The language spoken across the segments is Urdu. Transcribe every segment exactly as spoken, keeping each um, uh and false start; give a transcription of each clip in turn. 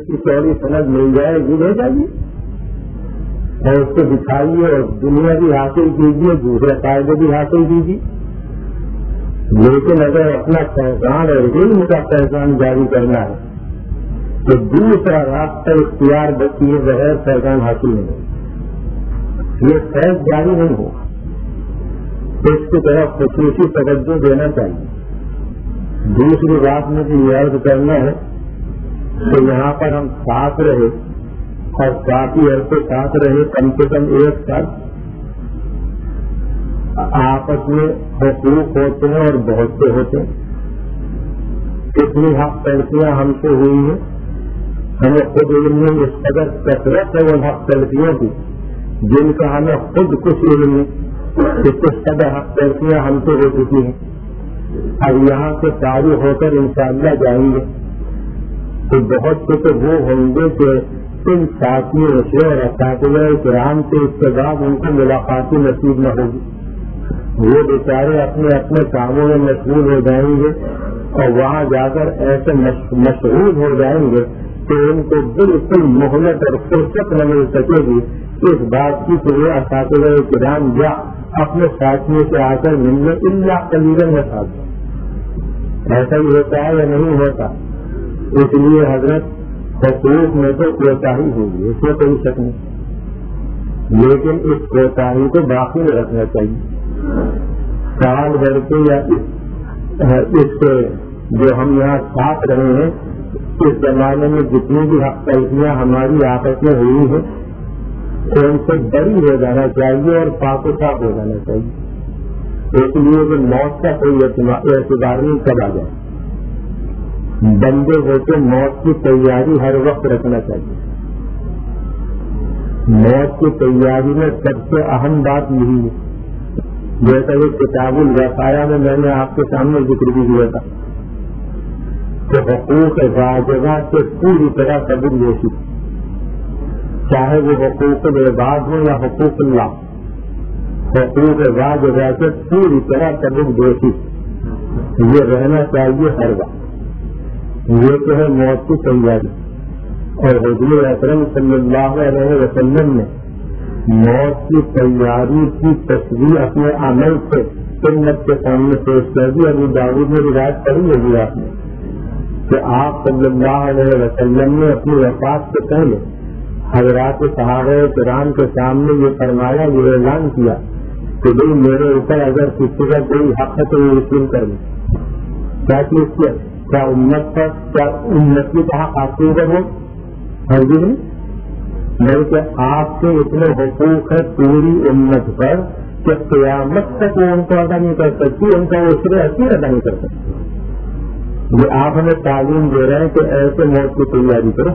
کی چوڑی سند مل جائے گی لے جائیے اور اس کو دکھائیے اور دنیا بھی حاصل کیجیے, دوسرے فائدے بھی حاصل کیجیے. لیکن اگر اپنا پہچان اور علم کا پہچان جاری کرنا ہے تو دوسرا راستہ اختیار کیے بغیر پہچان حاصل نہیں ہوگا. یہ فیض جاری نہیں ہوگا, اس کی طرف خصوصی توجہ دینا چاہیے. دوسری بات میں بھی یہ عرض کرنا ہے کہ یہاں پر ہم ساتھ رہے اور کافی عرصے ساتھ رہے, کم سے کم ایک سال. آپس میں حقوق ہوتے ہیں اور بہت سے ہوتے ہیں. کتنی حق تلفیاں ہم سے ہوئی ہیں, ہمیں خود علم میں اس قدر کثرت ہے وہ حق تلفیوں کی جن کا ہمیں خود کچھ علم کہ کس قدر حق تلفیاں ہم سے ہو چکی ہیں. اب یہاں سے فارغ ہو کر انشاءاللہ جائیں گے تو بہت سے تو وہ ہوں گے کہ ان ساتھیوں سے اور اساتذہ کرام سے اس کے بعد ان کو ملاقاتی نصیب نہ ہوگی. وہ بیچارے اپنے اپنے کاموں میں مشغول ہو جائیں گے اور وہاں جا کر ایسے مشغول ہو جائیں گے کہ ان کو بالکل مہلت اور فرصت نہ مل سکے گی اس بات کی کہ وہ اساتذہ کرام یا اپنے ساتھیوں سے آ کر ملنے اللہ قلیلاً میں ساتھ. ایسا ہی ہوتا ہے یا نہیں ہوتا؟ اس لیے حضرت حقوق میں تو کوتاہی ہوگی, اس میں کوئی شک نہیں, لیکن اس کوتاہی کو باقی میں رکھنا چاہیے. سال بھر کے یا اس سے جو ہم یہاں ساتھ رہے ہیں اس زمانے میں جتنی بھی حق تلفیاں ہماری آپس میں ہوئی ہیں ان سے بری ہو جانا چاہیے اور پاک و صاف ہو جانا چاہیے. اس لیے کہ موت کا کوئی اعتبار نہیں کب آ جائے. بندے ہو کے موت کی تیاری ہر وقت رکھنا چاہیے. موت کی تیاری میں سب سے اہم بات یہی ہے, جیسا کہ کتاب الوقایہ میں میں نے آپ کے سامنے ذکر بھی کیا تھا کہ حقوق واجبہ سے پوری طرح قبول ہوتی, چاہے وہ حقوق العباد ہوں یا حقوق اللہ. حقوق واجبہ سے پوری طرح قبول ہوتی, یہ رہنا چاہیے ہر وقت. یہ تو ہے موت کی تیاری. اور حضور اکرم صلی اللہ علیہ وسلم نے موت کی تیاری کی تصویر اپنے عمل سے سنت کے سامنے پیش کر دی. ابو داؤد میں روایت کری ہوگی آپ نے کہ آپ صلی اللہ علیہ وسلم نے اپنی وفات سے پہلے حضرات صحابہ کرام کے سامنے یہ فرمایا, یہ اعلان کیا کہ بھائی میرے اوپر اگر کسی کا کوئی حق ہے تو یہ یقین کر لیں. کیا چیز کیا؟ کیا امت کا کیا امت کی کہا آپ کے اوپر ہو؟ ہر جی نہیں, بلکہ آپ کے اتنے حقوق ہے پوری امت پر کہ قیامت تک وہ ان کو ادا نہیں کر سکتی, ان کا وہ اسرے حقیقت ادا نہیں کر سکتی. یہ آپ ہمیں تعلیم دے رہے ہیں کہ ایسے موت کی تیاری کرو.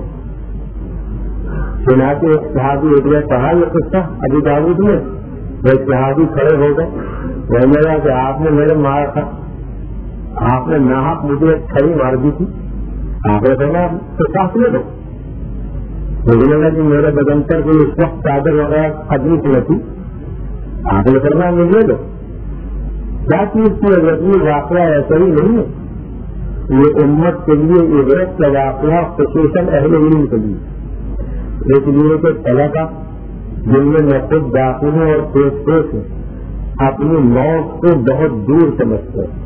چنانچہ ایک صحابی ایک بار کہا یہ قصہ ابو داؤد میں, ایک صحابی کھڑے ہو گئے, کہنے لگا کہ آپ نے میرے مارا تھا, آپ نے ناحق مجھے کھڑی مار دی تھی, آپ نے کہنا تو ساتھ لے دو. مجھے لگا کہ میرے بدن پر کوئی اس وقت چادر وغیرہ قدمی کی نتی, آپ نے کرنا مجھے لے دو. کیا چیز کی عزت واقعہ ایسا ہی نہیں ہے, یہ امت کے لیے عبرت کا واقعہ خصوصاً اہل علم کے لیے. اس لیے کہ طلبہ جن میں نہ خود داخل ہیں اور پیش پیش ہیں اپنی موت کو بہت دور سمجھتے ہیں,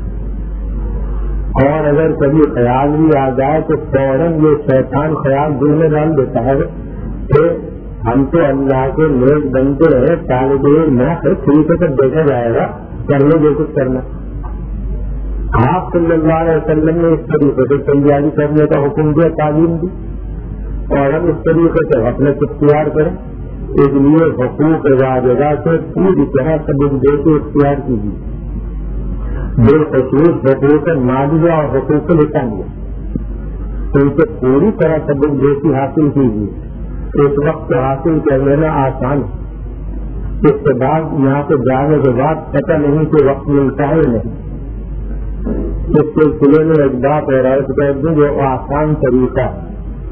اور اگر کبھی خیال بھی آ جائے تو فوراً یہ شیطان خیال دل میں ڈال دیتا ہے کہ ہم تو اللہ کے نیک بنتے ہیں, طالب علم نہ ہے, ٹھیک ہے تو دیکھا جائے گا, کرنے جو کچھ کرنا. آپ صلی اللہ علیہ وسلم نے اس طریقے سے تیاری کرنے کا حکم دیا, تعلیم دی, اور ہم اس طریقے سے اپنے اختیار کریں. اس لیے حقوق واجبہ سے پوری طرح سبق دے کے اختیار کیجیے. بالخصوص حقوق مالیہ اور حقوق لسانیہ ان سے پوری طرح سبق دے کے حاصل کیجیے. اس وقت حاصل کر لینا آسان ہے, اس کے بعد یہاں سے جانے کے بعد پتہ نہیں کہ وقت ملتا ہے نہیں. اس سلسلے میں ایک بات اور عرض کر دوں جو آسان طریقہ ہے.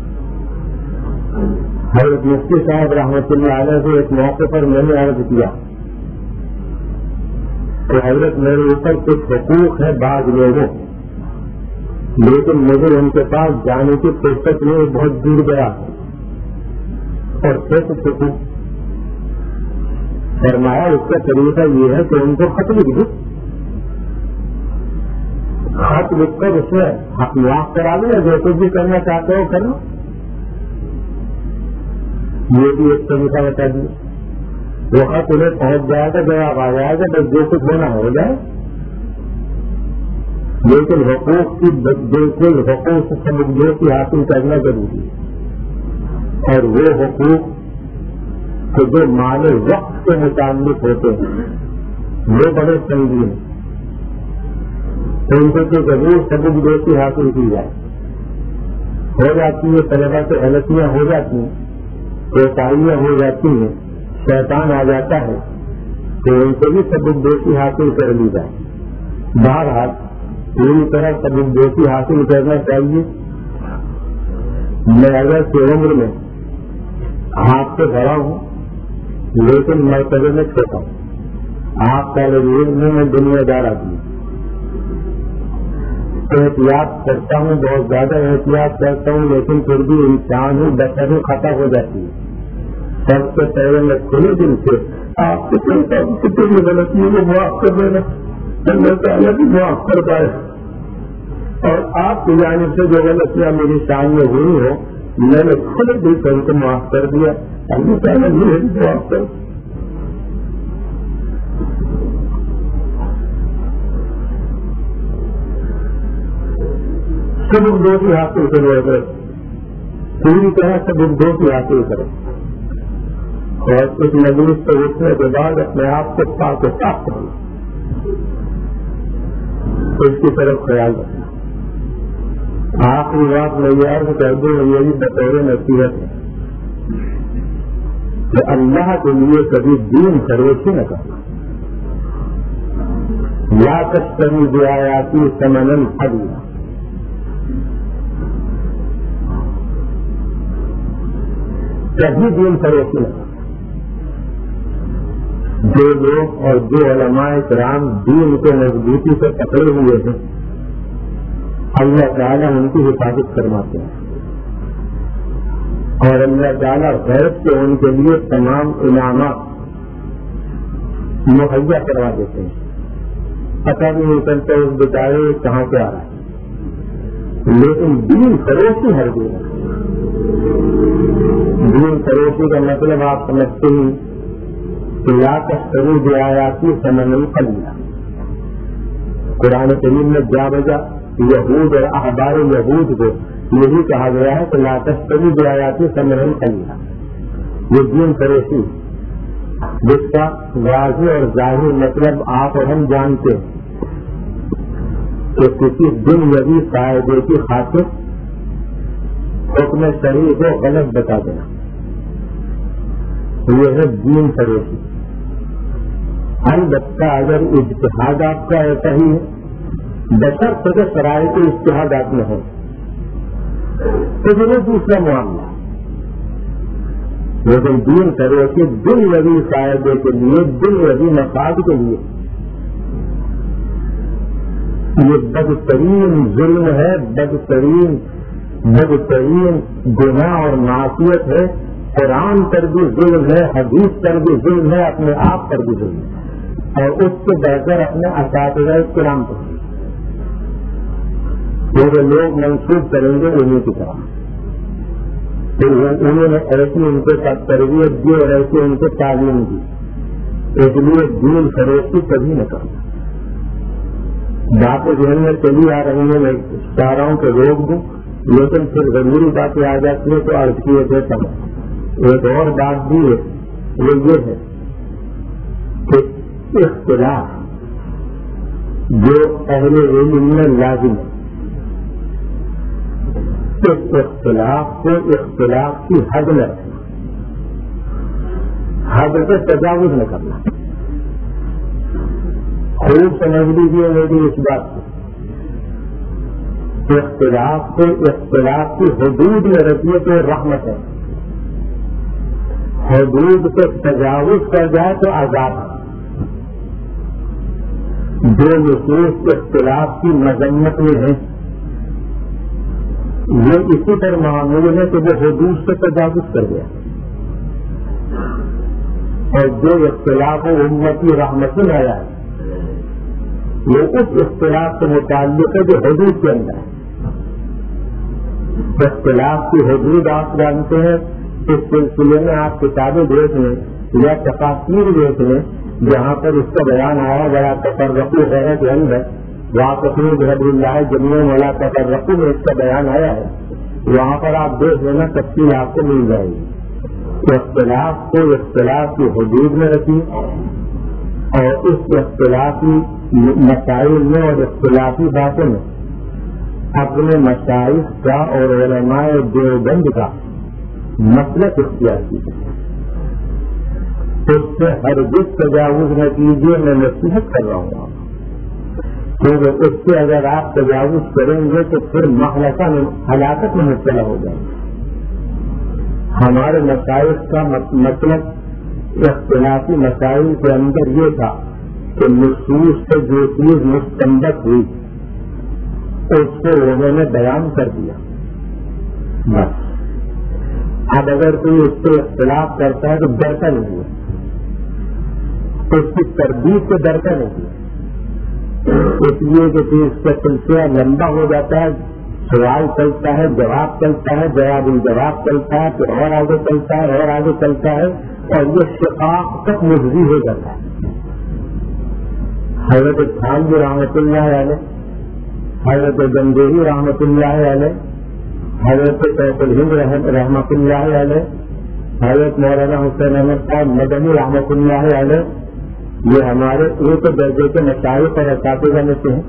حضرت مفتی صاحب رحمۃ اللہ علیہ سے ایک موقع پر میں نے عرض کیا کہ حضرت میرے اوپر کچھ حقوق ہے بعض لوگوں, لیکن مجھے ان کے پاس جانے کی فرصت میں بہت دور گیا اور پھر سکوں فرمایا اس کا طریقہ یہ ہے کہ ان کو خط لکھ دو، خط لکھ کر اس میں حق معاف کرا دیا، جو کچھ بھی کرنا چاہتے ہو کرو. یہ بھی ایک طریقہ بتا دیا. وہ خط انہیں پہنچ جائے گا، جواب آ جائے گا، بس جو کچھ ہونا ہو جائے. لیکن حقوق کی بالکل حقوق سے سمجھنے کی حاصل کرنا ضروری ہے، اور وہ حقوق کہ جو مال وقت کے متعلق ہوتے ہیں وہ بڑے سنگین ہیں. ان کو تو ضرور سبق دوستی حاصل کی جائے. ہو جاتی ہے طلبا سے غلطیاں ہو جاتی ہیں، کوتاہیاں ہو جاتی ہیں، شیطان آ جاتا ہے، تو ان سے بھی سبق دوستی حاصل کر لی جائے. بہرحال پوری طرح سبق دوستی حاصل کرنا چاہیے. میں اگر سے عمر میں آپ سے بڑا ہوں لیکن مرتبے میں چھوٹا ہوں. آپ کا علم میں دنیا دار آدمی احتیاط کرتا ہوں، بہت زیادہ احتیاط کرتا ہوں، لیکن پھر بھی انسان ہی بچہ ہی خطا ہو جاتی ہے. سب سے پہلے میں کھلے دل سے آپ سے کہتا ہوں کتنی غلطیوں کو معاف کر دینا، اللہ تعالیٰ بھی معاف کر پائے. اور آپ کی جانب سے جو غلطیاں میری سامنے ہوئی ہو میں نے کھلے دل سے ان کو معاف کر دیا، اللہ تعالیٰ مجھے معاف کر. سبق دوستی حاصل کرو، اگر پوری طرح سبق دوستی حاصل کرو اور اس مجلس سے اٹھنے کے بعد اپنے آپ کو پاک و صاف کرو. اس کی طرف خیال رکھنا. آخری بات میں یہ عرض کر دوں، یہ بھی بطور نصیحت ہے کہ اللہ کے لیے کبھی دین فروشی نہ کرنا. لا تشتروا بآیاتی ثمنا قلیلا. کبھی دین فروشی نہ کرنا. جو لوگ اور جو علماء کرام دین کو مضبوطی سے پکڑے ہوئے ہیں اللہ تعالیٰ ان کی حفاظت فرماتے ہیں، اور اللہ تعالیٰ غیب سے ان کے لیے تمام انعامات مہیا کروا دیتے ہیں. پتہ بھی نہیں چلتا اس بیچارے کہاں سے آ رہا ہے. لیکن دین فروشی ہر دن. دین فروشی کا مطلب آپ سمجھتے ہیں کہ لا تشتروا بآیاتی ثمنا قلیلا. قرآن کریم میں جا بجا یہود اور احبار یہود کو یہی کہا گیا ہے کہ لا تشتروا بآیاتی ثمنا قلیلا. یہ دین فروشی جس کا واضح اور ظاہر مطلب آپ اور ہم جانتے ہیں کہ کسی دنیاوی فائدے کی خاطر حکم شرعی کو غلط بتا دینا، یہ ہے دین فروشی. البتہ اگر اجتہاد آپ کا ایسا ہی ہے بشرط کے شرائط اجتہاد آپ میں ہے تو ضرور دوسرا معاملہ. لیکن دین فروشی دنیاوی فائدے کے لیے، دنیاوی مفاد کے لیے، یہ بدترین ظلم ہے، بدترین بدترین گناہ اور معصیت ہے. قرآن پر بھی ظلم ہے، حدیث پر بھی ظلم ہے، اپنے آپ پر بھی ظلم ہے، اور اس سے بہتر اپنے اساتذہ کرام پر. پورے لوگ منسوخ کریں گے انہیں کی طرح، پھر انہوں نے ایسی ان کے ساتھ تربیت دی اور ایسی ان کو تعلیم دی. اس لیے دین فروشی کبھی نہ کرنا. باتیں ذہن میں چلی آ رہی ہیں، میں چاہ رہا ہوں کہ روک دوں، لیکن پھر ضروری باتیں آ جاتی ہیں تو عرض کیے دیتا ہوں. ایک اور بات بھی ہے، وہ یہ ہے کہ اختلاف جو اہل علم میں لازم ہے، اس اختلاف کو اختلاف کی حد میں رکھنا، حد سے تجاوز نہ کرنا. خوب سمجھ لیجیے میری اس بات کو. اختلاف کو اختلاف کی حدود میں رکھیے تو رحمت ہے، حدود سے تجاوز کر جائے تو عذاب ہے. جو نصوص اختلاف کی مذمت میں ہیں یہ اسی طرح معمول ہے کہ وہ حدود سے تجاوز کر گیا، اور جو اختلاف و امتی رحمت آیا ہے وہ اس اختلاف سے متعلق ہے جو حدود کے اندر ہے۔ اختلاف کی حدود آپ جانتے ہیں، اس سلسلے میں آپ کتابیں دیکھ لیں یا تفاسیر دیکھ لیں، جہاں پر اس کا بیان آیا بڑا تفرقو ہے کے اندر واقعی بحب اللہ جمعہ والا تفرقو میں اس کا بیان آیا ہے، وہاں پر آپ دیکھ لینا تفصیل آپ کو مل جائے گی۔ اختلاف کو اختلاف کی حدود میں رکھیے، اور اس اختلافی مسائل میں اور اختلافی باتوں میں اپنے مشائخ کا اور علماء دیوبند کا مسلک اختیار کیجیے، اس سے ہرگز تجاوز نہ کیجیے۔ میں نصیحت کر رہا ہوں، کیونکہ اس سے اگر آپ تجاوز کریں گے تو پھر مخلصہ میں ہلاکت میں مبتلا ہو جائیں گے۔ ہمارے مسائل کا مطلب اختلافی مسائل کے اندر یہ تھا کہ نصوص سے جو چیز مستنبط ہوئی اس کو انہوں نے بیان کر دیا بس۔ اب اگر کوئی اس سے اختلاف کرتا ہے تو ڈرتا نہیں ہے، اس کی تردید سے ڈرتا نہیں ہے، اس لیے کہ اس کا سلسلہ لمبا ہو جاتا ہے، سوال چلتا ہے، جواب چلتا ہے، جواب الجواب چلتا ہے، پھر اور آگے چلتا ہے اور آگے چلتا ہے، اور یہ شقاق تک مفضی ہو جاتا ہے۔ حضرت خانوی رحمۃ اللہ علیہ، حضرت گنگوہی رحمۃ اللہ علیہ، حضرت سیف الہند رحمۃ اللہ علیہ، حضرت مولانا حسین احمد صاحب مدنی رحمۃ اللہ علیہ، یہ ہمارے ایک درجے کے مشائخ اور اساتذہ میں سے ہیں۔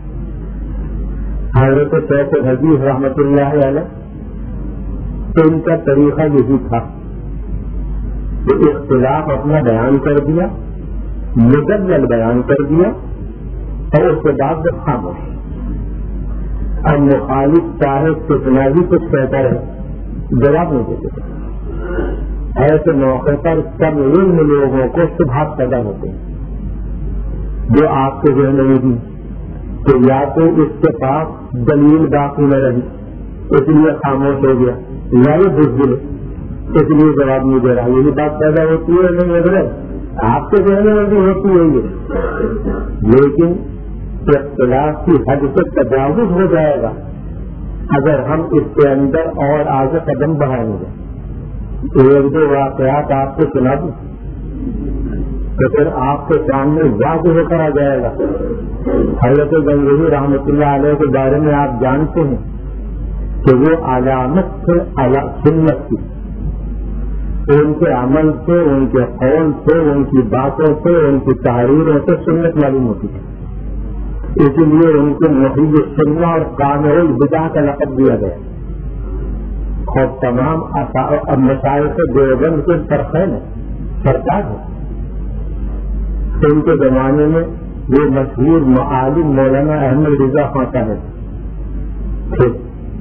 حضرت سیف الحدیث رحمۃ اللہ علیہ، تو ان کا طریقہ یہی تھا کہ اختلاف اپنا بیان کر دیا، مدلل بیان کر دیا، اور اس کے بعد وہ خاموش۔ اب مخالف چاہے کتنا بھی کچھ کہتا ہے جواب نہیں دیتے۔ ایسے موقع پر کم علم لوگوں کو شبہات پیدا ہوتے ہیں جو آپ کے ذہن میں بھی کہ یا تو اس کے پاس دلیل باقی نہ رہی اس لیے خاموش ہو گیا، یا یہ بزدل اس لیے جواب نہیں دے رہا۔ یہی بات پیدا ہوتی ہے نہیں حضرت، آپ کے ذہن میں بھی ہوتی ہے یہ، لیکن اختلاف کی حد سے تجاوز ہو جائے گا اگر ہم اس کے اندر اور آگے قدم بڑھائیں گے۔ ایک دو واقعات آپ کو سنا دوں تو پھر آپ کے سامنے واضح ہو کر آ جائے گا۔ حضرت گنگوہی رحمۃ اللہ علیہ کے بارے میں آپ جانتے ہیں کہ وہ علامت سے سنت کی، ان کے عمل سے، ان کے قول سے، ان کی باتوں سے، ان کی تحریروں سے سنت معلوم ہوتی ہے، اسی لیے ان کو محی السنہ اور قامع البدع کا لقب دیا گیا، اور تمام مشائخ دیوبند کے سرخین سرتاج ہیں۔ ان کے زمانے میں یہ مشہور معالم مولانا احمد رضا خان صاحب تھے،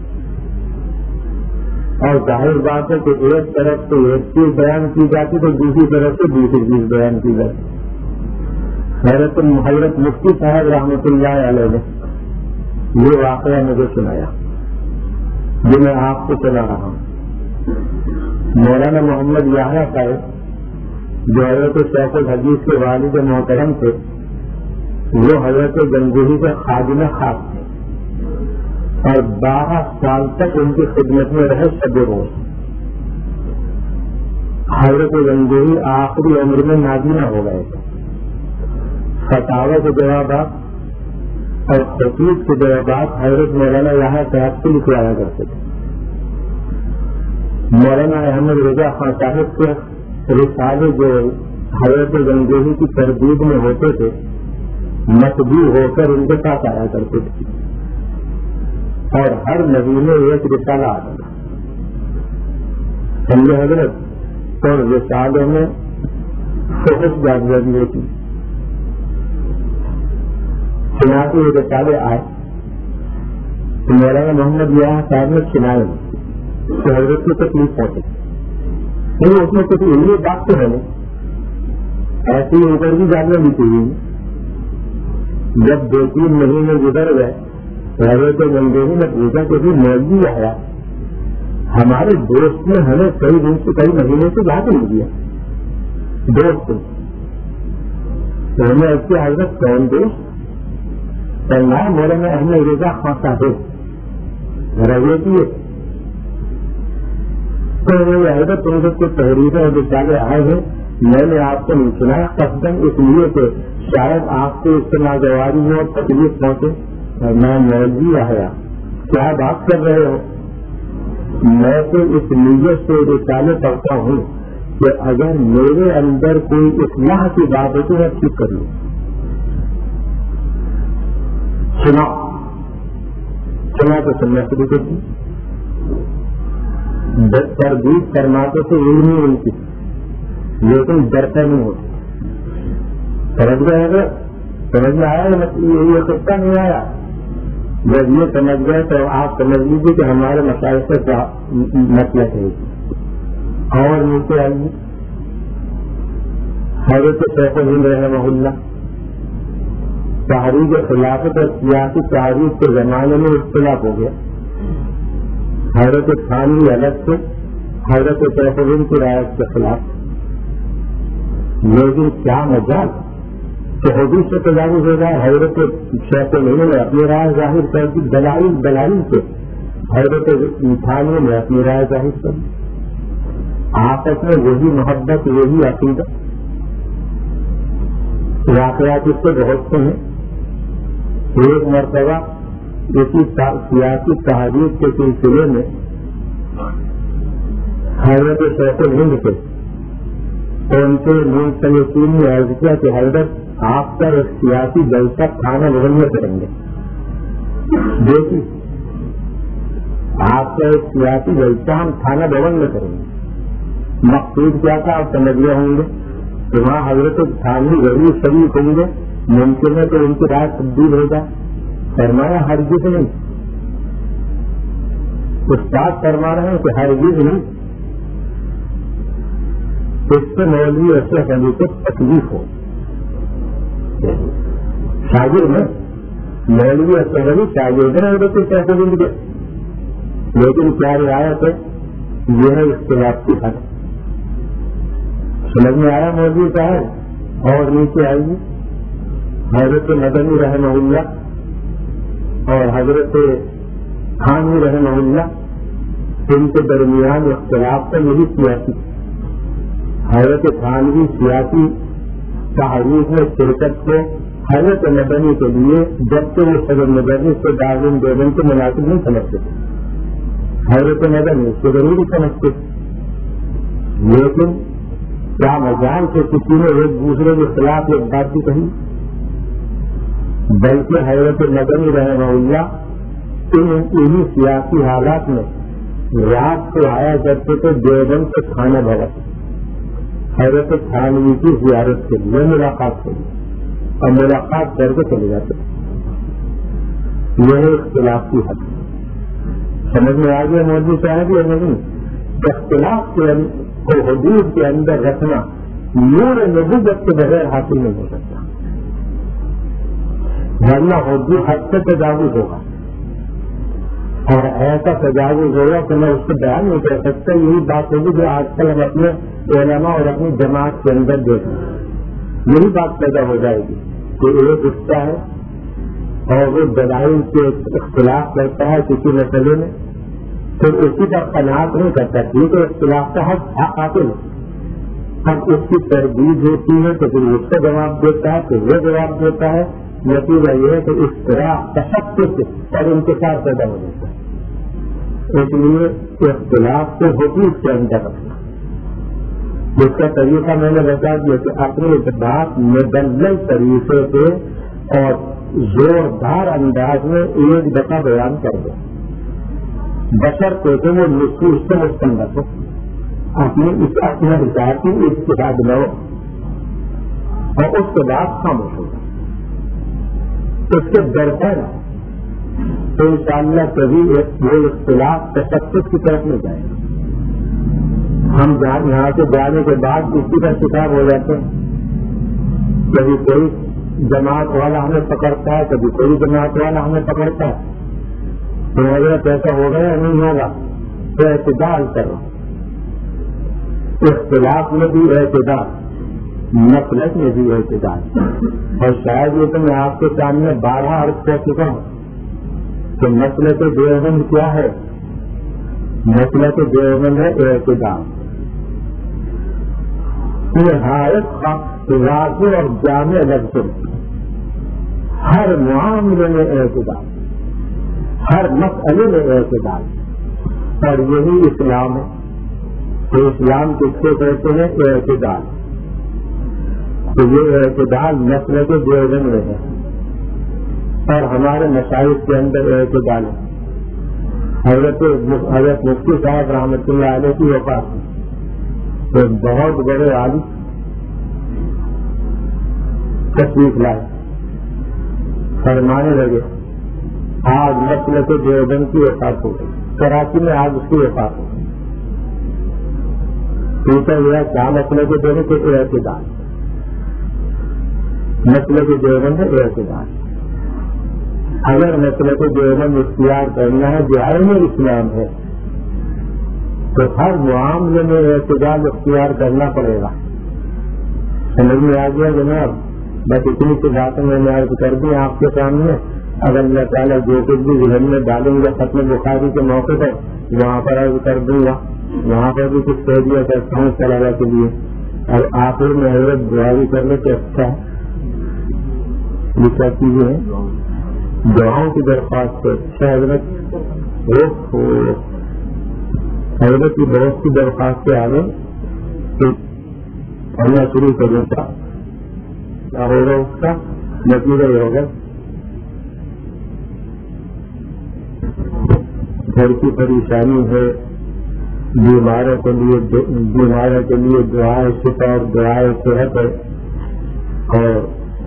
اور ظاہر بات ہے کہ ایک طرف سے ایک چیز بیان کی جاتی تو دوسری طرف سے دوسری چیز بیان کی جاتی۔ حضرت حضرت مفتی صاحب رحمۃ اللہ علیہ نے یہ واقعہ مجھے سنایا جو میں آپ کو سنا رہا ہوں۔ مولانا محمد یحییٰ صاحب جو حضرت شیخ الحدیث کے والد محترم تھے، وہ حضرت گنگوہی کے خادم خاص تھے اور بارہ سال تک ان کی خدمت میں رہے شب روز۔ حضرت گنگوہی آخری عمر میں نابینا ہو گئے تھے، فتاوی کے جوابات اور خطیب کے جوابات حضرت مولانا یحییٰ صاحب سے لکھوایا کرتے تھے۔ مولانا احمد رضا خان صاحب کے رسالے جو حضرت گنگوہی کی تردید میں ہوتے تھے مطبوع ہو کر ان کے ساتھ آیا کرتے تھے، اور ہر مہینے ایک رسالہ آتا تھا، سمجھے حضرت، اور رسالوں میں بہت جانکاری ہوتی۔ چنانچہ یہ رسالے آئے تو مولانا محمد یحییٰ صاحب نے سنائے تو حضرت کو تکلیف پہنچی، نہیں اس میں کچھ علمی بات تو ہے نہیں، ایسی اوپر بھی جاننا بھی چاہیے۔ جب دو تین مہینے گزر گئے حضرت گنگوہی نے پوچھا کہ بھی مولوی آیا ہمارے دوست نے ہمیں کئی دن سے کئی مہینے سے بات نہیں دیا دوست تو ہمیں ایسے حضرت کون دوست کرنا مولانا احمد رضا خان صاحب رویتی تو حضرت تم سب کو تحریریں اور رسالے آئے ہیں میں نے آپ کو نہیں سنا قصداً اس لیے کہ شاید آپ کو اس سے ناگواری ہو اور تکلیف پہنچے میں مولوی آیا کیا بات کر رہے ہو میں تو اس نیت سے رسالے پڑھتا ہوں کہ اگر میرے اندر کوئی اصلاح کی بات ہے تو میں ٹھیک کر لوں سنا سنا تو سننا شروع کر دوں تردید فرماتے تو یہی نہیں ان کی لیکن ڈرتا نہیں ہوتا سمجھ گئے اگر سمجھ میں آیا یہ سستا نہیں آیا جب یہ سمجھ گئے تو آپ سمجھ لیجیے کہ ہمارے مسائل سے کیا مطلب ہے اور نیچے آئیے حضرت شیخ الہند رحمہ اللہ تحریک خلافت اور سیاسی تحریک کے زمانے میں اختلاف ہو گیا حضرت تھانوی الگ سے حضرت شیخ الہند کی رعایت کے خلاف لیکن کیا مزاج کہ حدیث سے تجاوز ہو رہا ہے حضرت شیخ الہند نے اپنی رائے ظاہر کر دی دلائل دلائل سے حضرت تھانوی نے اپنی رائے ظاہر کر دی آپس میں وہی محبت وہی عقیدت واقعات اس سے بہت سے ہیں ایک مرتبہ اسی سیاسی تحریک کے سلسلے میں حضرت شیخ الہند سے ان کے منسلکین نے عرض کیا کہ حضرت آپ کا ایک سیاسی جلسہ تھانہ بھون میں کریں گے دیکھیے آپ کا ایک سیاسی جلسہ ہم تھانہ بھون میں کریں گے مقصود کیا تھا آپ سمجھ گئے ہوں گے کہ وہاں حضرت تھانوی غریب شریف ہوں گے ممکن ہے کہ ان کی رائے تبدیل ہو جائے فرمایا ہرگز نہیں استاد فرما رہے ہیں کہ ہرگز نہیں اس سے مولوی اشرف علی کو تکلیف ہو شاگرد میں مولوی اشرف علی شاگرد ہیں حضرت شیخ الہند کے لیکن کیا رعایت ہے یہ ہے اختلاف کی حد سمجھ میں آیا مولوی صاحب اور نیچے آئیے حضرت مدنی رحمہ اللہ اور حضرت تھانوی رحمہ اللہ ان کے درمیان اختلاف کا یہی سیاسی حضرت تھانوی سیاسی تحریک میں شرکت کو حضرت مدنی کے لیے جبکہ وہ صدر مدنی سے دارالعلوم دیوبند کو مناسب نہیں سمجھتے حضرت مدنی اس کو ضروری سمجھتے لیکن کیا مجال سے کسی نے ایک دوسرے کے خلاف ایک بات بھی کہی بلکہ حضرت مدنی رحمہ اللہ ان انہیں سیاسی حالات میں رات کو آیا کرتے تھے دیوبند سے کھانا بھگا حضرت تھانوی کی زیارت کے لیے ملاقات کے لیے اور ملاقات کر کے چلے جاتے یہ اختلاف کی حد سمجھ میں آ گیا مودی صاحب یا نہیں اختلاف کے کو حدود کے اندر رکھنا نور نبوت کے بغیر حاصل نہیں ہو سکتا ورنہ حدود حد سے تجاوز ہوگا اور ایسا تجاوز ہوگا کہ میں اس کو بیان نہیں کر سکتا یہی بات ہوگی جو آج کل ہم اپنے علماء اور اپنی جماعت کے اندر دیکھیں یہی بات پیدا ہو جائے گی کہ ایک حصہ ہے اور وہ دلائل کے اختلاف کرتا ہے کسی مسئلے میں تو اسی کا قناعت نہیں کرتا کیونکہ اختلاف کا حق حق حاصل ہے اب اس کی تردید ہوتی ہے تو پھر اس کا جواب دیتا ہے پھر وہ جواب دیتا ہے نتیجہ یہ ہے کہ اس طرح تشخص اور انتشار پیدا ہو جاتا ہے اس لیے اختلاف کو حدود کے اندر رکھنا جس کا طریقہ میں نے بتا دیا کہ اپنی بات مدلل طریقے سے اور زوردار انداز میں ایک دفعہ بیان کر دو بشرطے کہ وہ نصوص سے مستند ہو اپنی اس اپنے حساب کی اس کے بعد لو اور اس کے بعد خاموش ہو اس کے ڈرتا ہے تو ان شاء اللہ کبھی وہ اختلاف تشخص کی طرف نہیں جائے گا ہم یہاں سے جانے کے بعد اسی کا شکار ہو جاتے ہیں کبھی کوئی جماعت والا ہمیں پکڑتا ہے کبھی کوئی جماعت والا ہمیں پکڑتا ہے تو حضرت ایسا ہوگا یا نہیں ہوگا؟ تو اعتدال کرو، اختلاف میں بھی اعتدال، مسلک میں بھی اعتدال. اور شاید یہ تو میں آپ کے سامنے بارہ عرض کر چکا ہوں کہ مسلک دیوبند کیا ہے؟ مسلک دیوبند ہے اعتدال. نہایت واضح اور جامع لفظ، ہر معاملے میں اعتدال، ہر مسئلے میں اعتدال. اور یہی اسلام ہے. تو اسلام کس کو کہتے ہیں؟ اعتدال. تو یہ اعتدال مسئلے کے دیوبند میں ہے اور ہمارے مشائخ کے اندر اعتدال ہے. حضرت حضرت مفتی صاحب رحمۃ اللہ علیہ کی وفات تو بہت بڑے عالم تشریف لائے، فرمانے لگے آج مسئلے کے دیوبند کی وفات ہو گئی، کراچی میں آج اس کی وفات ہو گئی. پوچھا گیا کیا مسئلے کے دیوبند کے اعتدال، مسئلے کے دیوبند ہے اعتدال. اگر مسئلے کو دیوبند اختیار کرنا ہے جو عین اسلام ہے تو ہر معاملے میں اعتدال اختیار کرنا پڑے گا. سمجھ میں آ گیا جناب؟ بس اتنی سی باتیں میں نے عرض کر دی آپ کے سامنے. اگر اللہ تعالیٰ جو کچھ بھی ذہن میں ڈالیں گے ختم بخاری کے موقع پر وہاں پر عرض کر دوں گا، وہاں پر بھی کچھ کہہ دیا کرتا ہوں صلاح کے لیے. اور آخر میں حضرت دعا بھی کر لے تو اچھا ہے. یہ کیا چیزیں ہیں؟ دعاؤں کی درخواست ہے. اچھا حضرت حضرت کی بہت سی درخواستیں آ گئی تو پڑھنا شروع کروں گا. کیا ہوگا اس کا نتیجہ یہ ہوگا گھر کی پریشانی ہے، بیماروں کے لیے بیماروں کے لیے دعائیں شفا اور دعائیں صحت ہے اور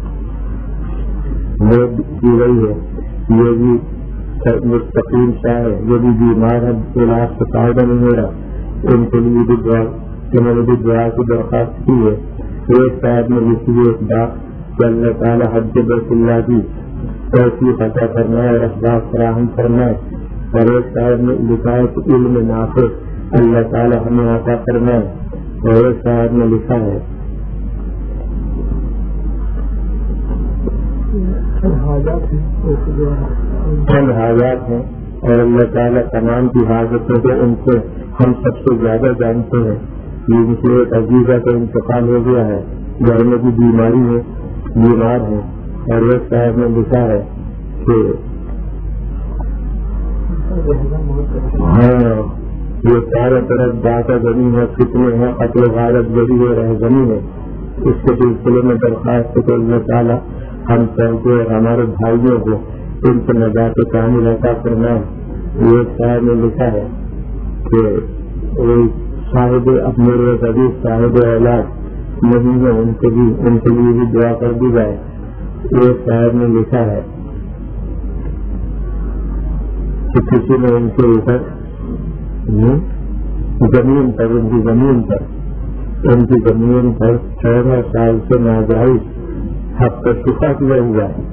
وہ کی گئی ہے. یہ بھی مستقیم شاہ ہے، جو بھی بیمار ہے علاج سے فائدہ نہیں ہو رہا، ان کے لیے بھی دعا انہوں نے بھی دعا کی درخواست کی ہے. ایک صاحب نے لکھی ایک بات کہ اللہ تعالیٰ حج بیت اللہ کی توفیق عطا کرنا ہے اور اسباب فراہم کرنا ہے. اور ایک صاحب نے لکھا ہے کہ علم نافع اللہ تعالیٰ ہمیں عطا کرنا ہے. اور ایک صاحب نے لکھا ہے چند حاجات ہیں اور اللہ تعالیٰ تمام کی حاجتوں کو ان سے ہم سب سے زیادہ جانتے ہیں. یہ جسے ایک عزیزہ کا انتقال ہو گیا ہے، گھر میں بھی بیماری ہے، بیمار ہے. اور ایک صاحب نے لکھا ہے کہ ہاں یہ چاروں طرف داتا زمین ہے، فتنے ہیں، قتل غارت گری ہے، رہ زمین ہے. اس کے سلسلے میں درخواست کہ اللہ تعالیٰ ہم سب کو اور ہمارے بھائیوں کو ان سے نجات کامل عطا کرنا ہے. یہ صاحب نے لکھا ہے کہ صاحب اپنے روزی صاحب اولاد نہیں ہے، ان کے بھی ان کے لیے بھی دعا کر دی جائے. ایک صاحب نے لکھا ہے کہ کسی نے ان کے اوپر زمین پر ان کی زمین پر ان کی زمین پر چودہ سال سے ناجائز حق کا شفا کیا ہوا ہے،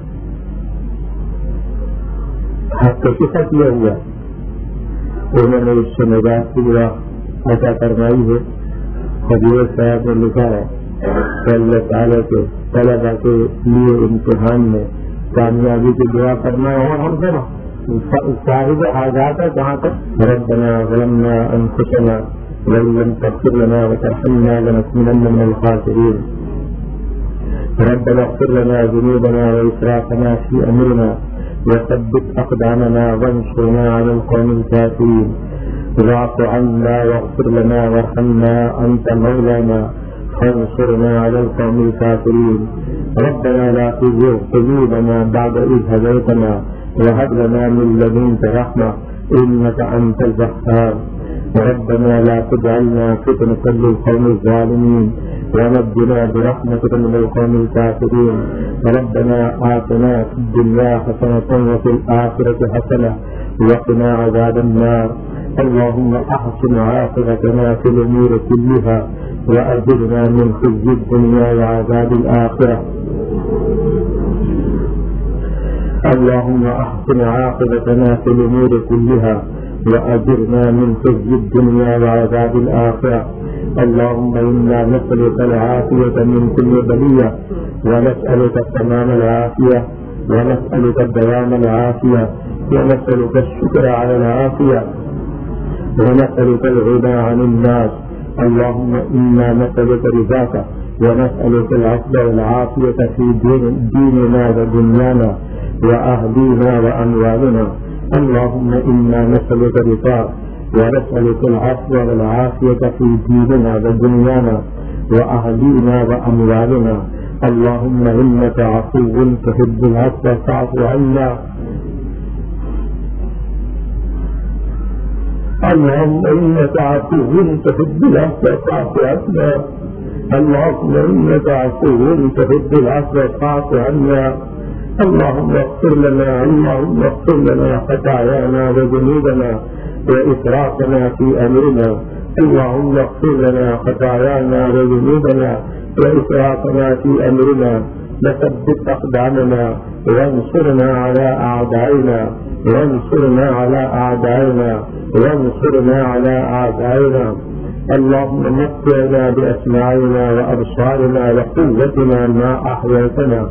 حق کا شفا کیا ہوا ہے. انہوں نے اس سے نجات کی دعا عطا فرمائی ہے. حضور صاحب نے لکھا ہے کہ اللہ تعالیٰ کے طلبا کے لیے امتحان میں کامیابی کی دعا کرنا ہے. اور ہم سب صاحب آزاد ہے کہاں تک ربنا ظلمنا انفسنا وان لم تغفر لنا وترحمنا لنكونن من الخاسرين. ربنا اغفر لنا ذنوبنا وإسرافنا في أمرنا وثبت أقدامنا وانصرنا على القوم الكافرين. واعف عنا واغفر لنا وارحمنا أنت مولانا فانصرنا على القوم الكافرين. ربنا لا تزغ قلوبنا بعد إذ هديتنا وهب لنا من لدنك رحمة إنك أنت الوهاب. ربنا لا تجعلنا فتنة للقوم الظالمين ونجنا برحمتك من القوم الكافرين. ربنا آتنا في الدنيا حسنة وفي الآخرة حسنة وقنا عذاب النار. اللهم أحسن عاقبتنا في الأمور كلها وأجرنا من خزي الدنيا وعذاب الآخرة. اللهم أحسن عاقبتنا في الأمور كلها وأجرنا من خزي الدنيا وعذاب الآخرة. اللهم إنا نسألك العافية من كل بلية ونسألك تمام العافية ونسألك الدوام العافية ونسألك الشكر على العافية ونسألك الغنى عن الناس. اللهم إنا نسألك رضاك ونسألك العفو والعافية في دين ديننا ودنيانا وأهلينا وأموالنا. اللهم إنا نسألك رضاك ونسألك العفو والعافية في ديننا ودنيانا وأهلينا وأموالنا. اللهم إنك عفو تحب العفو فاعف عنا. اللهم إنك عفو تحب العفو فاعف عنا. اللهم إنك عفو تحب العفو فاعف عنا. اللهم اغفر لنا اللهم اغفر لنا خطايانا وذنوبنا وإسرافنا في أمرنا. اللهم اغفر لنا خطايانا وذنوبنا وإسرافنا في أمرنا. وثبت أقدامنا وانصرنا على أعدائنا وانصرنا على أعدائنا وانصرنا على أعدائنا. اللهم متعنا بأسماعنا وأبصارنا وقوتنا ما أحييتنا.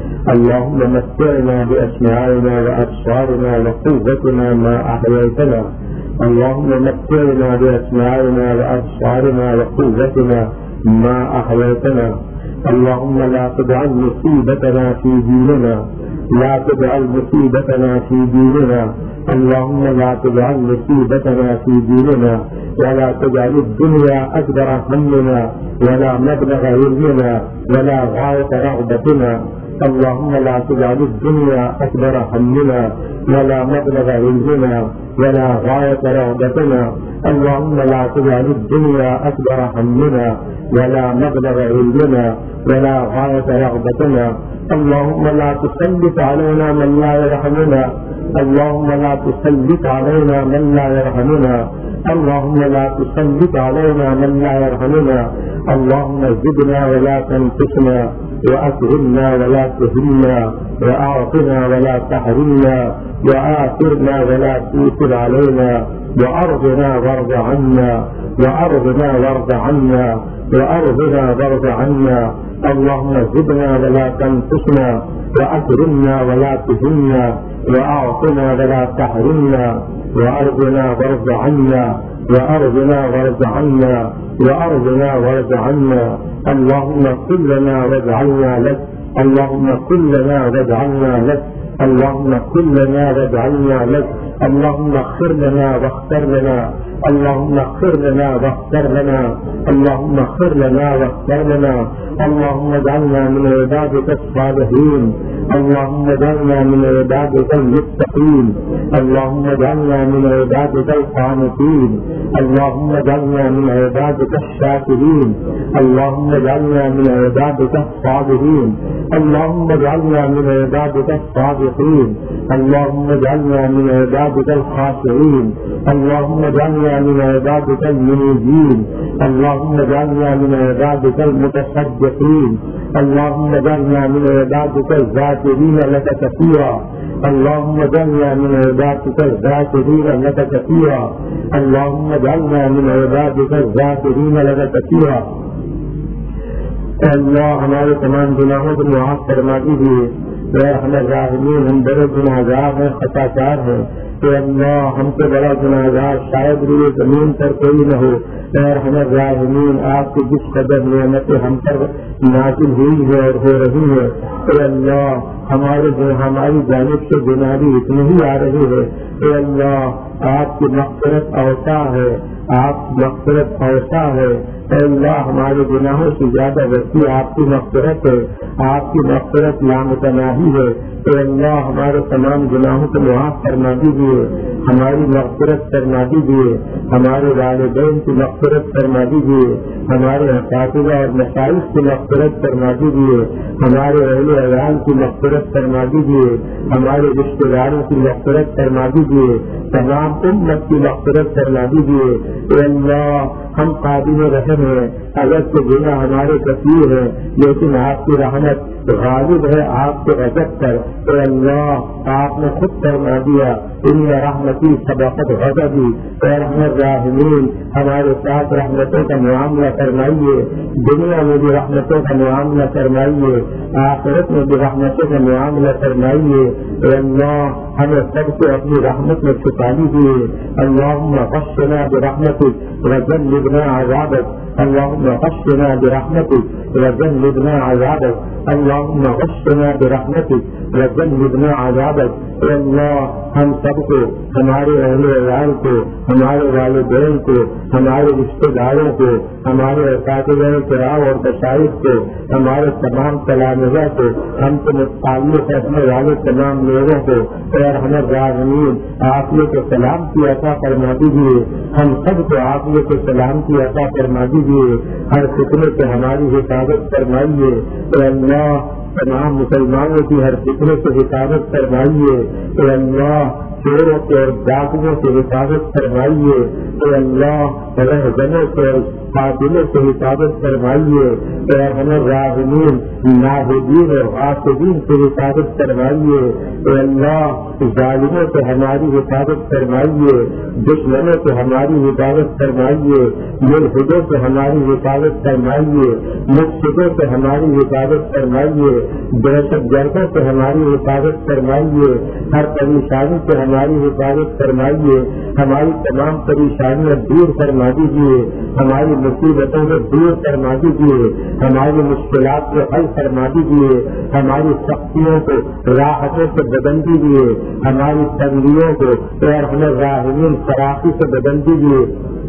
اللهم متعنا بأسماعنا وأبصارنا وقوتنا ما أحييتنا. اللهم متعنا بأسماعنا وأبصارنا وقوتنا ما أحييتنا. اللهم لا تجعل مصيبتنا في ديننا لا تجعل مصيبتنا في ديننا. اللهم لا تجعل مصيبتنا في ديننا ولا تجعل الدنيا أكبر همنا ولا مبلغ علمنا ولا غاية رغبتنا. اللهم لا تجعل الدنيا أكبر همنا ولا مبلغ علمنا ولا غاية رغبتنا. اللهم لا تجعل الدنيا أكبر همنا ولا مبلغ علمنا ولا غاية رغبتنا. اللهم لا تسلط علينا من لا يرحمنا. اللهم لا تسلط علينا من لا يرحمنا. اللهم لا تسلط علينا من لا يرحمنا. اللهم زدنا ولا تنقصنا وأكرمنا ولا تهنا وأعطنا ولا تحرمنا وآثرنا ولا تؤثر علينا وأرضنا وارض عنا وأرضنا وارض عنا وأرضنا وارض عنا. اللهم زدنا ولا تنقصنا وأكرمنا ولا تهنا وأعطنا ولا تحرمنا وأرضنا وارض عنا وأرضنا وارض عنا وأرضنا وارض عنا. اللهم كن لنا واجعلنا لك. اللهم كن لنا واجعلنا لك. اللهم كن لنا واجعلنا لك. اللهم اغفر لنا واغفر لنا. اللهم اغفر لنا واغفر لنا. اللهم اغفر لنا واغفر لنا. اللهم اجعلنا من عبادك الصالحين. اللهم اجعلنا من عبادك المتقين. اللهم اجعلنا من عبادك القانتين. اللهم اجعلنا من عبادك الشاكرين. اللهم اجعلنا من عبادك الصابرين. اللهم اجعلنا من عبادك الصادقين. اللهم اجعلنا من عبادك الخاشعين. اللهم اجعلنا من عبادك المنيبين. اللهم اجعلنا من عبادك المتصدقين. اللهم اجعلنا من عبادك الذاكرين لك كثيرا. اللهم اجعلنا من عبادك الذاكرين لك كثيرا. اللهم اجعلنا من عبادك الذاكرين لك كثيرا. اے اللہ ہمارے تمام گناہوں کو معاف فرما دیجیے. اے ارحم الراحمین ہم بڑے گناہگار ہیں خطا کار ہیں. اے اللہ ہم سے بڑا گناہگار شاید روئے زمین پر کوئی نہ ہو. اے ارحم الراحمین آپ کی جس قدر نعمتیں ہم پر نازل ہوئی ہے اور ہو رہی ہے اے اللہ ہمارے ہماری جانب سے بیماری اتنی ہی آ رہی ہے. اے اللہ آپ کی مغفرت اوسع ہے. آپ کی مغفرت اوسع ہے. اے اللہ ہمارے گناہوں سے زیادہ وسیع آپ کی مغفرت ہے. آپ کی مغفرت لامتناہی ہے. اے اللہ ہمارے تمام گناہوں کو معاف فرما دیجیے. ہماری مغفرت فرما دیجیے. ہمارے والدین کی مغفرت فرما دیجیے. ہمارے اساتذہ اور مشائخ کی مغفرت فرما دیجیے. ہمارے اہل عیال کی مغفرت فرما دیجیے. ہمارے رشتے داروں کی مغفرت فرما دیجیے. تمام امت کی مغفرت فرما دیجیے. اے اللہ ہم قابل رحم ہیں، اگر تو گناہ ہمارے کثیر ہیں لیکن آپ کی رحمت غالب ہے آپ کے غضب پر۔ اے اللہ آپ نے خود فرما دیا ان رحمتی سبقت غضبی، اے رحمت الراحمین ہمارے ساتھ رحمتوں کا معاملہ فرمائیے، دنیا میں بھی رحمتوں کا معاملہ فرمائیے، آخرت میں بھی رحمتوں کا معاملہ فرمائیے۔ اے اللہ ہمیں سب کو اپنی رحمت میں چھپا لیجیے۔ اللہم غشنا برحمتک وجنبنا عذابک، اللہم غشنا برحمتک وجنبنا عذابک، اللہم غشنا برحمتک وجنبنا عذابک۔ اے اللہ ہم سب کو، ہمارے اہل عیال کو، ہمارے والدین کو، ہمارے رشتے داروں کو، ہمارے اساتذہ کرام اور مشائخ کو، ہمارے تمام تلامذہ کو، ہم سے متعلق رکھنے والے تمام لوگوں کو اے ارحم الراحمین عافیت کے سلام کی عطا فرما دیجیے۔ ہم سب کو عافیت کے سلام کی عطا فرما دیجیے، ہر فتنے سے ہماری حفاظت فرمائیے۔ اے اللہ تمام مسلمانوں کی ہر فتنے سے حفاظت فرمائیے۔ اے اللہ چوروں سے اور ڈاکوؤں سے حفاظت فرمائیے۔ اے اللہ رہزنوں سے اور قاتلوں سے حفاظت فرمائیے۔ اے ارحم الراحمین ناہدین اور غاصبین سے حفاظت فرمائیے۔ اے اللہ ظالموں سے ہماری حفاظت فرمائیے، دشمنوں سے ہماری حفاظت فرمائیے، ملحدوں سے ہماری حفاظت فرمائیے، مفسدوں سے ہماری حفاظت فرمائیے، دہشت گردوں سے ہماری حفاظت فرمائیے، ہر پریشانی سے ہماری حفاظت فرمائیے، ہماری تمام پریشانیاں دور فرما دیجیے، ہماری مصیبتوں کو دور فرما دیجیے، ہماری مشکلات کو حل فرما دیجیے، ہماری سختیوں کو راحتوں سے بدل دیجیے، ہماری تنگیوں کو اے ارحم الراحمین فراخی سے بدل دیجیے۔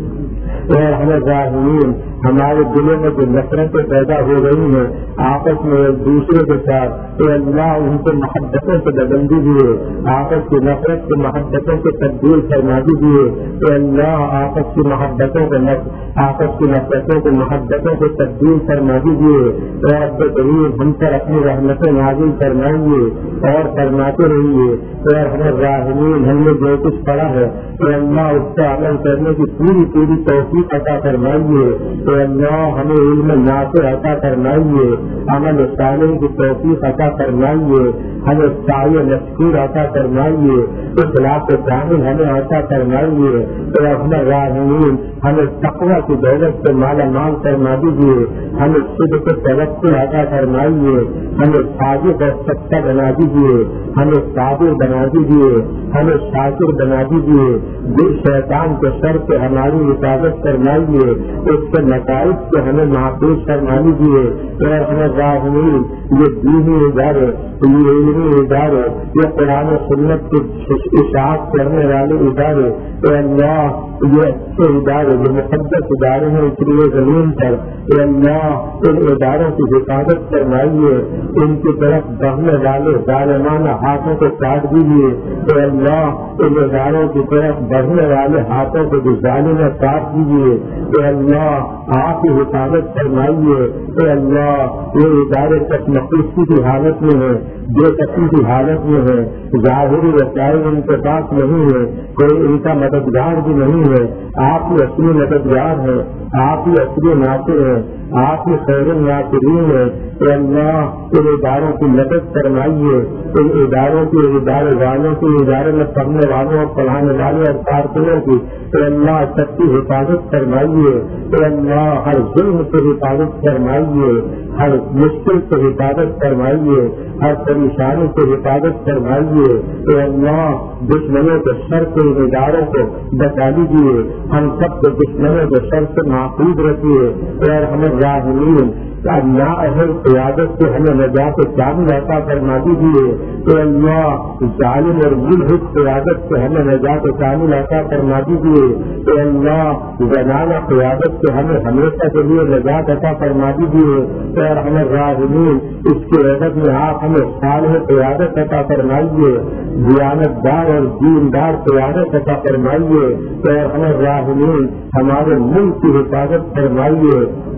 اے ارحم الراحمین ہمارے دلوں میں جو نفرتیں پیدا ہو رہی ہیں آپس میں ایک دوسرے کے ساتھ، اے اللہ ان کو محبتوں سے بدل دیجیے، آپس کی نفرت کو محبتوں سے تبدیل فرما دیجیے۔ اے اللہ آپس کی محبتوں کو آپس کی نفرتوں کو محبتوں کو تبدیل فرما دیجیے۔ اے رب کریم ہم پر اپنی رحمتیں نازل فرمائیے اور فرماتے رہیے۔ اے ارحم الراحمین ہم نے جو کچھ پڑھا ہے اے اللہ اس کا عمل کرنے کی پوری پوری توفیق عطا فرمائیے۔ اے اللہ ہمیں علم نافع عطا فرمائیے، عمل صالح کی توفیق عطا فرمائیے، ہمیں سعی مشکور عطا فرمائیے، اخلاص کامل ہمیں عطا فرمائیے۔ اے ارحم الراحمین ہمیں تقویٰ کی دولت سے مالا مال فرما دیجیے، ہمیں صدق توکل عطا فرمائیے، ہمیں صادق اور سچا بنا دیجیے، ہمیں صابر بنا دیجیے، ہمیں شاکر بنا دیجیے، دل شیطان کے شر سے ہماری حفاظت فرمائیے، اس کے نتائج سے ہمیں محفوظ فرما دیجیے۔ اے ارحم الراحمین یہ دینی ادارے، یہ علمی ادارے، یہ قرآن و سنت کی اشاعت کرنے والے ادارے، اے اللہ یہ اچھے ادارے جو مقدس ادارے ہیں اس لیے زمین پر، اے اللہ ان اداروں کی حفاظت فرمائیے، ان کی طرف بڑھنے والے ظالمانہ ہاتھوں کو کاٹ دیجیے۔ اے اللہ ان اداروں کی طرف بڑھنے والے ہاتھوں کو بھی ظالم کاٹ دیجیے۔ اے اللہ آپ کی حفاظت فرمائیے۔ اے اللہ یہ ادارے تک نقصی کی حالت میں ہے، بے تقی کی حالت میں ہے، ظاہری وسائل ان کے پاس نہیں ہے، کوئی ان کا مددگار بھی نہیں ہے، آپ ہی اصلی مددگار ہے، آپ ہی اصلی ناصر ہے، آپ ہی خیر الناصرین ہے۔ اے اللہ ان اداروں کی مدد فرمائیے، ان اداروں کی ادارے والوں کی ادارے میں پڑھنے والوں اور پڑھانے والے اور کارکنوں کی اے اللہ سب کی حفاظت فرمائیے۔ اے اللہ ہر ظلم سے حفاظت فرمائیے، ہر مشکل سے حفاظت فرمائیے، ہر پریشانی سے حفاظت فرمائیے۔ اے اللہ دشمنوں کے شر سے ان اداروں کو بچا لیجیے، ہم سب کو دشمنوں کے شر سے محفوظ رکھیے۔ اے ارحم الراحمین نا اہل قیادت سے ہمیں نجات کامل عطا فرما دیجیے۔ اے اللہ ظالم اور ملحد قیادت سے ہمیں نجات کامل عطا فرما دیجیے۔ اے اللہ زنانہ قیادت سے ہمیں ہمیشہ کے لیے نجات عطا فرما دیجیے۔ اے ارحم الراحمین اس کی عزت میں آپ ہمیں صالح قیادت عطا فرمائیے، دیانت دار اور دیندار قیادت عطا فرمائیے۔ اے ارحم الراحمین ہمارے ملک کی حفاظت فرمائیے،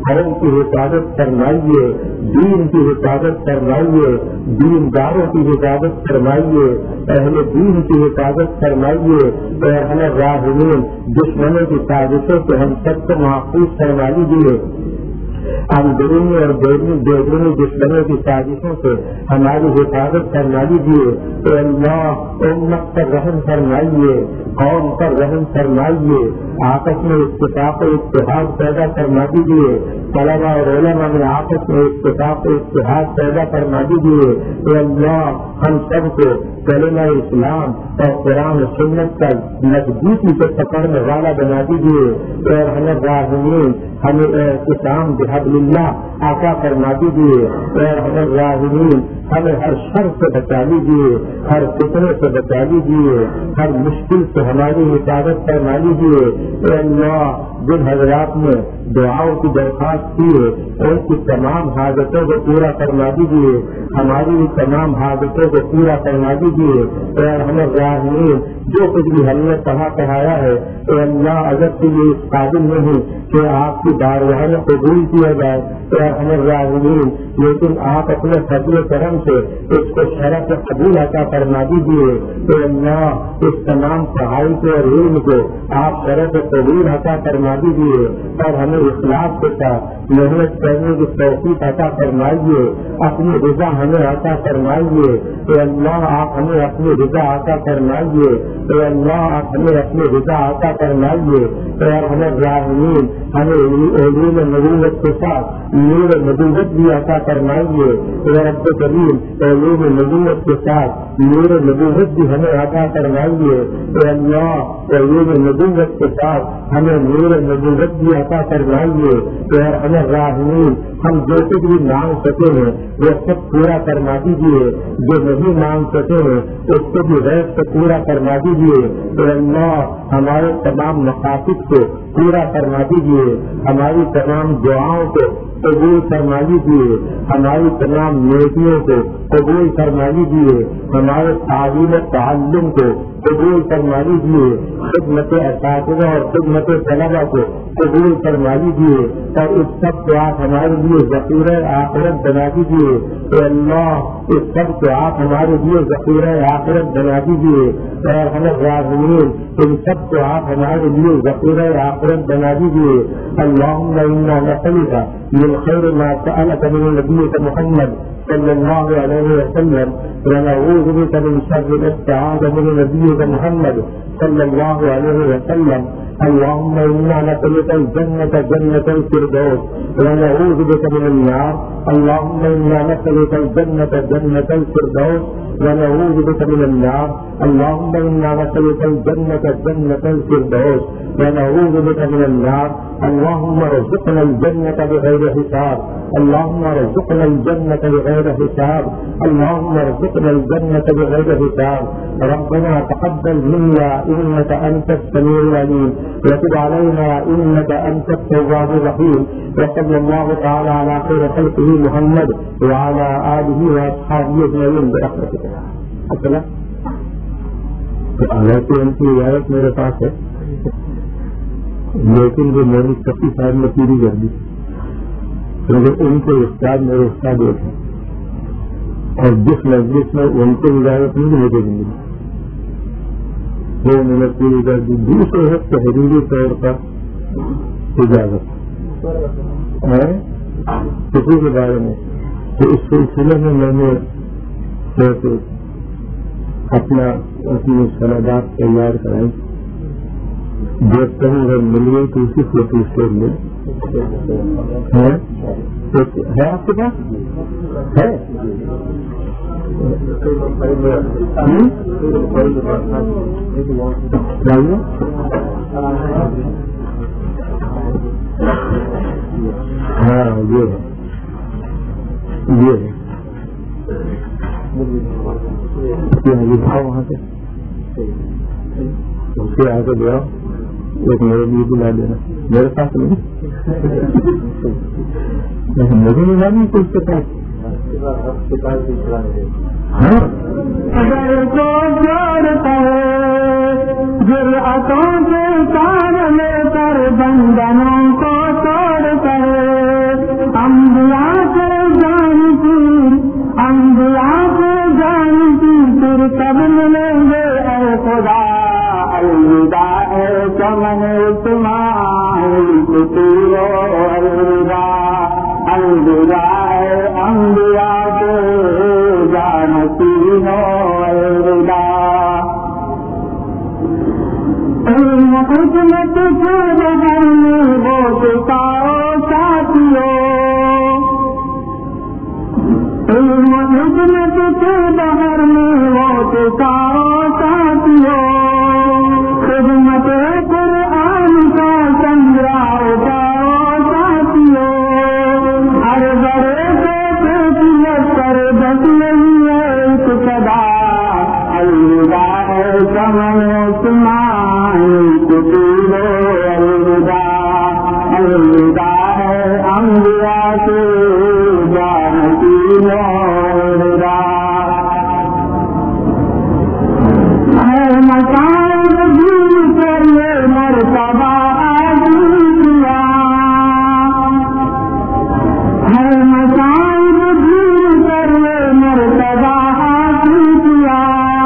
قوم کی حفاظت فرمائیے، دین کی حفاظت فرمائیے، دینداروں کی حفاظت فرمائیے، اہل دین کی حفاظت فرمائیے، اور ہمیں راہمین دشمنوں کی سازشوں سے ہم سب کو محفوظ فرما لیجیے، اندرونی اور بیرونی دشمنوں کی سازشوں سے ہماری حفاظت فرما لیجیے، اے اللہ امت پر رحم فرمائیے، قوم پر رحم فرمائیے، آپس میں اتفاق و اتحاد پیدا فرما دیجیے، طلبا اور علماء میں آپس میں اتفاق و اتحاد پیدا فرما دیجیے، اے اللہ ہم سب کو کلمہ اسلام اور قرآن و سنت کا مضبوطی سے پکڑنے والا بنا دیجیے، اور ہمیں راہمین ہمیں احتسام بحبل اللہ عطا فرما دیجیے، اور ہمیں راہمین ہمیں ہر شر سے بچا لیجیے، ہر فتنے سے بچا لیجیے، ہر مشکل سے ہماری حفاظت فرما لیجیے، اے اللہ جن حضرات نے دعاؤں کی درخواست کی ہے ان کی تمام حاجتوں کو پورا فرما دیجیے، ہماری بھی تمام حاجتوں کو پورا فرما دیجیے، اور ہمیں راہمین جو کچھ بھی ہم نے پڑھا پڑھایا ہے اے اللہ اگر تو یہ اس قابل نہیں کہ آپ کی بارگاہ میں قبول کیا جائے تو ہمیں راہمین، لیکن آپ اپنے فضل و کرم سے اس کو شرف قبول عطا فرما دیجیے، اے اللہ اس تمام پڑھائی کو اور علم کو آپ شرف قبول عطا فرما دیجیے، اور ہمیں اخلاص کے ساتھ محنت کرنے کی توفیق عطا فرمائیے، اپنی رضا ہمیں عطا فرمائیے، اے اللہ آپ ہمیں اپنی رضا عطا فرمائیے، اے اللہ آپ ہمیں اپنی رضا عطا فرمائیے، اور ہمیں راہمین ہمیں علوم نبوت کے ساتھ نور نبوت بھی عطا فرمائیے، اے رب کریم علوم نبوت کے ساتھ نور نبوت بھی ہمیں عطا فرمائیے، اے اللہ علوم نبوت کے ساتھ ہمیں نور نبوت بھی عطا فرمائیے، اور ہمیں راہمین ہم جو کچھ بھی مانگ سکے ہیں وہ سب پورا فرما دیجیے، جو نہیں مانگ سکے ہیں اس کو بھی غیر سے پورا فرما دیجیے، اے اللہ ہمارے تمام مقاصد کو پورا فرما دیجیے، ہماری تمام دعاؤں کو قبول فرما لیجیے، ہماری تمام نیکیوں کو قبول فرما لیجیے، ہمارے تعلیم و تعلم کو قبول فرما لیجیے، خدمت اساتذہ اور خدمت طلبہ کو قبول فرما لیجیے، اور اس سب کو آپ ہمارے لیے ذخیرہ آخرت بنا دیجیے، اے اللہ اس سب کو آپ ہمارے لیے ذخیرہ آخرت بنا دیجیے، اور ہمیں راہمین ان سب کو آپ ہمارے لیے ذخیرہ آخرت بنا دیجیے، اللہم انا نسألک من خیر ما سألک من نبیک محمد صلی اللہ علیہ وسلم ونعوذ بک من شر ما استعاذ من نبیک محمد صلی اللہ علیہ وسلم، اللہم انا نسألک الجنة جنة الفردوس ونعوذ بک من النار، اللہم انا نسألک الجنة جنة الفردوس ونعوذ بک من النار، اللہم انا نسألک الجنة جنة الفردوس ونعوذ بک من النار، اللہم ارزقنا الجنة بغیر حساب، اللہم ارزقنا الجنة بغیر حساب، اللہم ارزقنا الجنة بغیر حساب، ربنا تقبل منا انك انت السميع العليم وتب علينا انك انت التواب الرحيم، وصلى الله تعالى على خير خلقه محمد وعلى آله واصحابه اجمعين برحمتك۔ اصلا تو آیات ان کی روایت میرے پاس ہے لیکن وہ میں نے کافی صاحب نے پوری کر دی، کیونکہ ان کے استاد میرے استاد ہوتے ہیں، اور جس مجلس میں ان کو اجازت نہیں مجھے دیں گی وہ میں نے پوری کر دی۔ دوسرے ہے تحریری طور پر اجازت ہے کسی کے بارے میں، تو اس سلسلے میں میں نے اپنا اپنی سندات تیار کرائی، دیکھتا ہوں اگر ملیے تو اسی فوٹو اسٹیٹ میں ہے آپ کے پاس ہے؟ ہاں یہ ہے یہ ہے وہاں سے اس کے آگے دیا ایک میرے لیے بلا دینا، میرے پاس نہیں مجھے نہیں جانا کچھ کے پاس۔ اگر کو جوڑتا ہے جرأتوں سے کام لے کر بندنوں کو توڑتا ہے، کب ملیں گے اے خدا الوداع اے چمن تمہاری کتیرو الوداع الوداع اے انبیاء کے جانشینو الوداع علم حکمت کے بغیر میں وہ ٹکاؤ ساتھیوں علم حکمت کے بغیر میں وہ ٹکاؤ ساتھیوں خدمت قرآن کا سنجھاؤ جاؤ ساتھیوں ہر بڑے سے کیفیت کر بس نہیں ہے ایک صدا الوداع ہے چمن تمہاری کتیرو الوداع الوداع ہے انبیاء کے جانشینو الوداع ہے مصائب دور کر یہ مرتبہ عظیم کیا ہے مصائب دور کر یہ مرتبہ عظیم کیا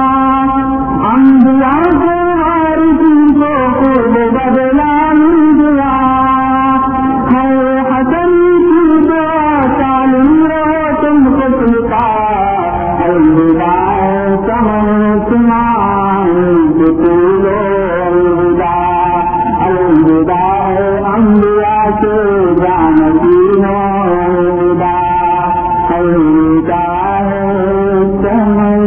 انبیاء کے وارثین کو خود بدلا نہیں دیا ہے حسن کی دعا سالم رہو تم کچھ لکھا الوداع چمن تمہاری کتیرو الوداع الوداع انبیاء کے جانشینو الوداع الوداع چمن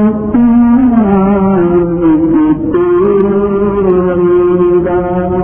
تمہاری کتیرو الوداع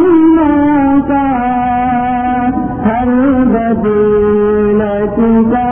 کا